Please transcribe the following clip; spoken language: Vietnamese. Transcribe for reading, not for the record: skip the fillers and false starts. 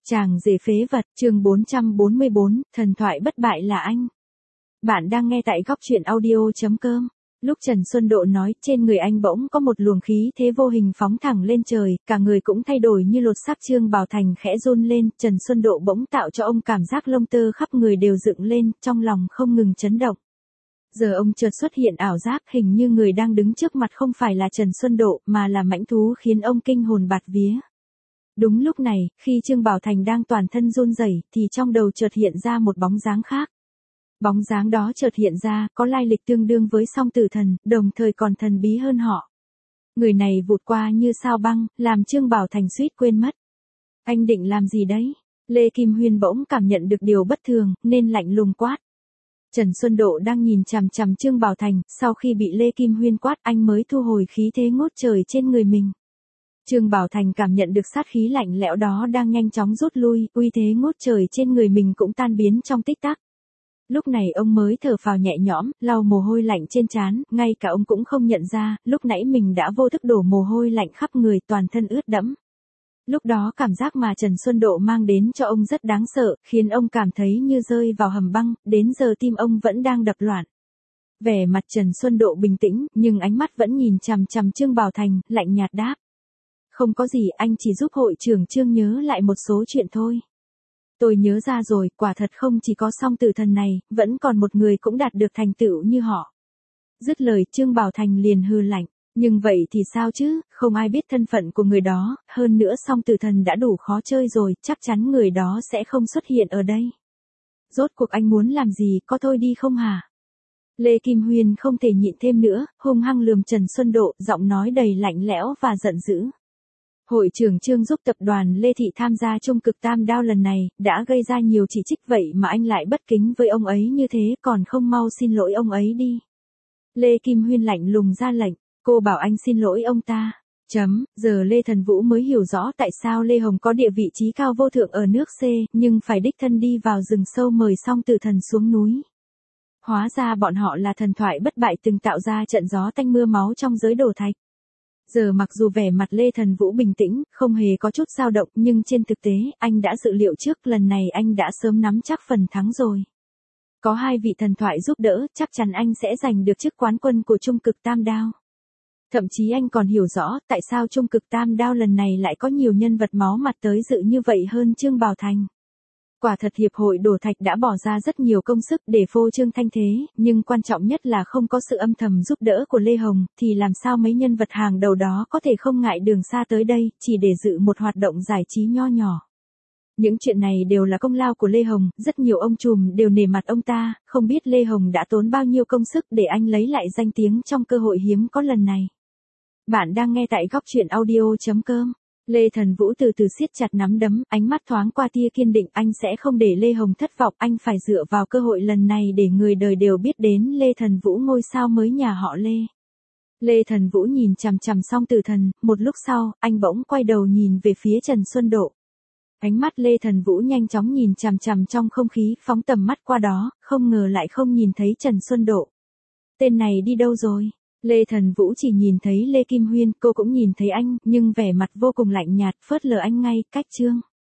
Chàng rể phế vật, chương 444, thần thoại bất bại là anh. Bạn đang nghe tại góc truyện audio.com. Lúc Trần Xuân Độ nói, trên người anh bỗng có một luồng khí thế vô hình phóng thẳng lên trời, cả người cũng thay đổi như lột xác. Trương Bảo Thành khẽ run lên, Trần Xuân Độ bỗng tạo cho ông cảm giác lông tơ khắp người đều dựng lên, trong lòng không ngừng chấn động. Giờ ông chợt xuất hiện ảo giác, hình như người đang đứng trước mặt không phải là Trần Xuân Độ, mà là mãnh thú, khiến ông kinh hồn bạt vía. Đúng lúc này, khi Trương Bảo Thành đang toàn thân run rẩy, thì trong đầu chợt hiện ra một bóng dáng khác. Bóng dáng đó chợt hiện ra, có lai lịch tương đương với Song Tử Thần, đồng thời còn thần bí hơn họ. Người này vụt qua như sao băng, làm Trương Bảo Thành suýt quên mất. Anh định làm gì đấy? Lê Kim Huyên bỗng cảm nhận được điều bất thường, nên lạnh lùng quát. Trần Xuân Độ đang nhìn chằm chằm Trương Bảo Thành, sau khi bị Lê Kim Huyên quát anh mới thu hồi khí thế ngút trời trên người mình. Trương Bảo Thành cảm nhận được sát khí lạnh lẽo đó đang nhanh chóng rút lui, uy thế ngút trời trên người mình cũng tan biến trong tích tắc. Lúc này ông mới thở phào nhẹ nhõm, lau mồ hôi lạnh trên trán, ngay cả ông cũng không nhận ra, lúc nãy mình đã vô thức đổ mồ hôi lạnh khắp người, toàn thân ướt đẫm. Lúc đó cảm giác mà Trần Xuân Độ mang đến cho ông rất đáng sợ, khiến ông cảm thấy như rơi vào hầm băng, đến giờ tim ông vẫn đang đập loạn. Vẻ mặt Trần Xuân Độ bình tĩnh, nhưng ánh mắt vẫn nhìn chằm chằm Trương Bảo Thành, lạnh nhạt đáp. Không có gì, anh chỉ giúp hội trưởng Trương nhớ lại một số chuyện thôi. Tôi nhớ ra rồi, quả thật không chỉ có Song Tử Thần này, vẫn còn một người cũng đạt được thành tựu như họ. Dứt lời, Trương Bảo Thành liền hừ lạnh. Nhưng vậy thì sao chứ, không ai biết thân phận của người đó, hơn nữa Song Tử Thần đã đủ khó chơi rồi, chắc chắn người đó sẽ không xuất hiện ở đây. Rốt cuộc anh muốn làm gì, có thôi đi không hả? Lê Kim Huyên không thể nhịn thêm nữa, hung hăng lườm Trần Xuân Độ, giọng nói đầy lạnh lẽo và giận dữ. Hội trưởng Trương giúp tập đoàn Lê Thị tham gia Trung Cực Tam Đao lần này, đã gây ra nhiều chỉ trích, vậy mà anh lại bất kính với ông ấy như thế, còn không mau xin lỗi ông ấy đi. Lê Kim Huyên lạnh lùng ra lệnh, cô bảo anh xin lỗi ông ta. Giờ Lê Thần Vũ mới hiểu rõ tại sao Lê Hồng có địa vị trí cao vô thượng ở nước C, nhưng phải đích thân đi vào rừng sâu mời Song Tử Thần xuống núi. Hóa ra bọn họ là thần thoại bất bại từng tạo ra trận gió tanh mưa máu trong giới đổ thạch. Giờ mặc dù vẻ mặt Lê Thần Vũ bình tĩnh, không hề có chút dao động, nhưng trên thực tế, anh đã dự liệu trước, lần này anh đã sớm nắm chắc phần thắng rồi. Có hai vị thần thoại giúp đỡ, chắc chắn anh sẽ giành được chức quán quân của Trung Cực Tam Đao. Thậm chí anh còn hiểu rõ tại sao Trung Cực Tam Đao lần này lại có nhiều nhân vật máu mặt tới dự như vậy hơn Trương Bảo Thành. Quả thật hiệp hội đổ thạch đã bỏ ra rất nhiều công sức để phô trương thanh thế, nhưng quan trọng nhất là không có sự âm thầm giúp đỡ của Lê Hồng, thì làm sao mấy nhân vật hàng đầu đó có thể không ngại đường xa tới đây, chỉ để dự một hoạt động giải trí nho nhỏ. Những chuyện này đều là công lao của Lê Hồng, rất nhiều ông trùm đều nể mặt ông ta, không biết Lê Hồng đã tốn bao nhiêu công sức để anh lấy lại danh tiếng trong cơ hội hiếm có lần này. Bạn đang nghe tại góc truyện audio.com. Lê Thần Vũ từ từ siết chặt nắm đấm, ánh mắt thoáng qua tia kiên định, anh sẽ không để Lê Hồng thất vọng, anh phải dựa vào cơ hội lần này để người đời đều biết đến Lê Thần Vũ ngôi sao mới nhà họ Lê. Lê Thần Vũ nhìn chằm chằm Song Tử Thần, một lúc sau, anh bỗng quay đầu nhìn về phía Trần Xuân Độ. Ánh mắt Lê Thần Vũ nhanh chóng nhìn chằm chằm trong không khí, phóng tầm mắt qua đó, không ngờ lại không nhìn thấy Trần Xuân Độ. Tên này đi đâu rồi? Lê Thần Vũ chỉ nhìn thấy Lê Kim Huyên, cô cũng nhìn thấy anh, nhưng vẻ mặt vô cùng lạnh nhạt, phớt lờ anh ngay, cách Trương